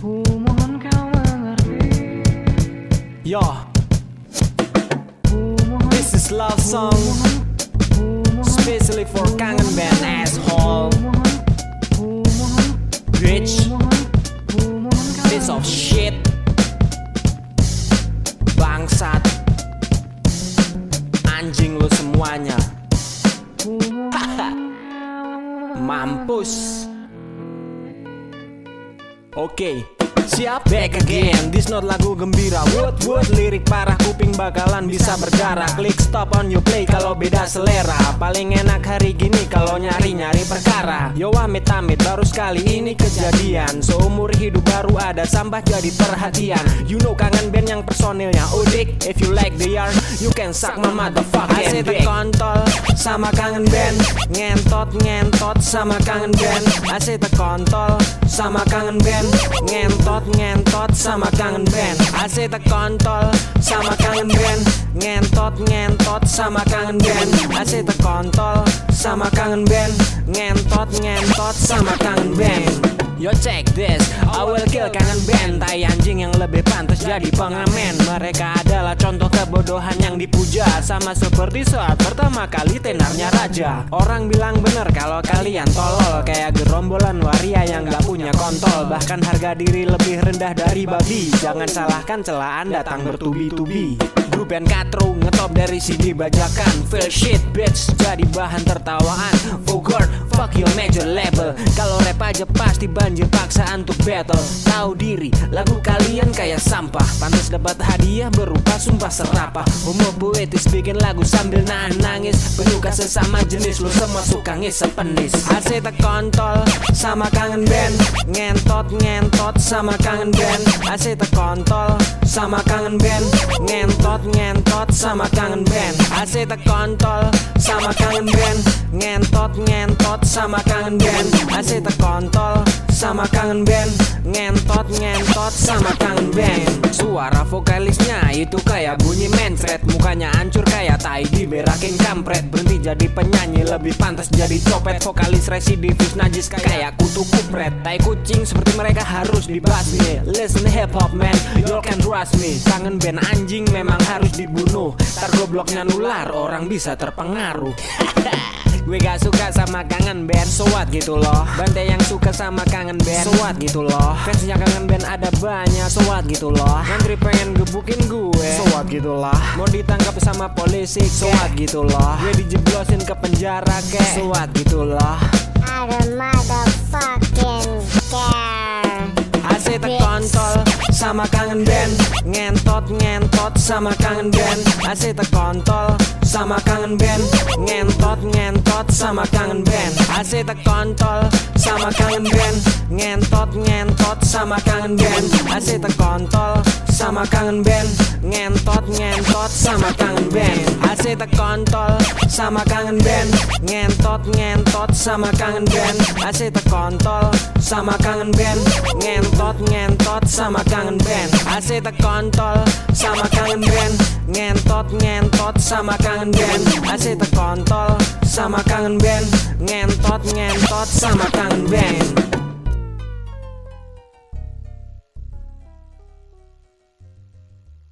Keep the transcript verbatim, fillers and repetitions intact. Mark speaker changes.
Speaker 1: Ku mohon kau mengerti.
Speaker 2: Yo, this is love song, especially for kangen band asshole, bitch, piece of shit, bangsat, anjing lu semuanya. Mampus. Oke, okay. Siap, back again. This not lagu gembira. Word word lirik parah, kuping bakalan bisa berdarah. Klik stop on you play kalau beda selera. Paling enak hari gini kalau nyari-nyari perkara. Yo amit amit baru sekali ini kejadian. Seumur hidup baru ada sampah jadi perhatian. You know kangen band yang personilnya udik. If you like the yarn, you can suck my motherfucking dick. Asik kontol sama kangen band. Ngentot ngentot sama kangen band. Asik kontol sama kangen band. Ngentot ngentot sama kangen band. Asik kontol sama kangen band. Ngentot ngentot sama kangen band. Asik kontol sama kangen band. Ngentot ngentot sama kangen band. Yo check this, I will kill kangen band. Tai anjing yang lebih pantas jadi pengamen. Mereka adalah contoh kebodohan yang dipuja. Sama seperti saat pertama kali tenarnya raja. Orang bilang bener kalau kalian tolol, kayak gerombolan waria yang gak punya kontol. Bahkan harga diri lebih rendah dari babi. Jangan salahkan celaan datang bertubi-tubi. Grup band katro ngetop dari C D bajakan. Feel shit bitch jadi bahan tertawaan. Vulgar fuck your major label. Kalau rap aja pasti banjir paksaan untuk battle. Tahu diri lagu kalian kayak sampah. Pantas dapat hadiah berupa sumpah serapah. Homo poetis bikin lagu sambil nahan nangis. Penyuka sesama jenis lu semua suka ngisep penis. Asik kontol sama kangen band. Ngentot ngentot sama kangen band. Asik kontol sama kangen band. Ngentot ngentot sama kangen band. Asik kontol sama kangen band. Ngentot ngentot sama kangen band. Asik kontol sama kangen band. Ngentot ngentot sama kangen band. Suara vokalisnya itu kayak bunyi mencret. Mukanya hancur kayak tai diberakin kampret. Berhenti jadi penyanyi lebih pantas jadi copet. Vokalis residivis najis kayak kutu kupret. Tai kucing seperti mereka harus dibasmi. Listen hip hop man, you can trust me. Kangen band anjing memang harus dibunuh. Ntar gobloknya nular orang bisa terpengaruh. Gue gak suka sama kangen band, so what gitu loh. Bantai yang suka sama kangen band, so what gitu loh. Fansnya kangen band ada banyak, so what gitu loh. Ngantri pengen gebukin gue, so what gitu loh. Mau ditangkap sama polisi, so what gitu loh. Gue dijeblosin ke penjara kek, so what gitu loh.
Speaker 3: I don't motherfucking care.
Speaker 1: Asik kontol sama kangen band. Ngentot ngentot sama kangen band. Asik kontol sama kangen band. Ngentot ngentot sama kangen band. Asik kontol sama kangen band. Ngentot ngentot sama kangen band. Asik kontol sama kangen band. Ngentot ngentot sama kangen band. Asik kontol sama kangen band. Ngentot ngentot sama kangen band. Asik kontol sama kangen band. Ngentot ngentot sama kangen band. Asik kontol sama kangen band. Ngentot ngentot sama kangen band. Asik kontol sama kangen band. Ngentot ngentot sama kangen band.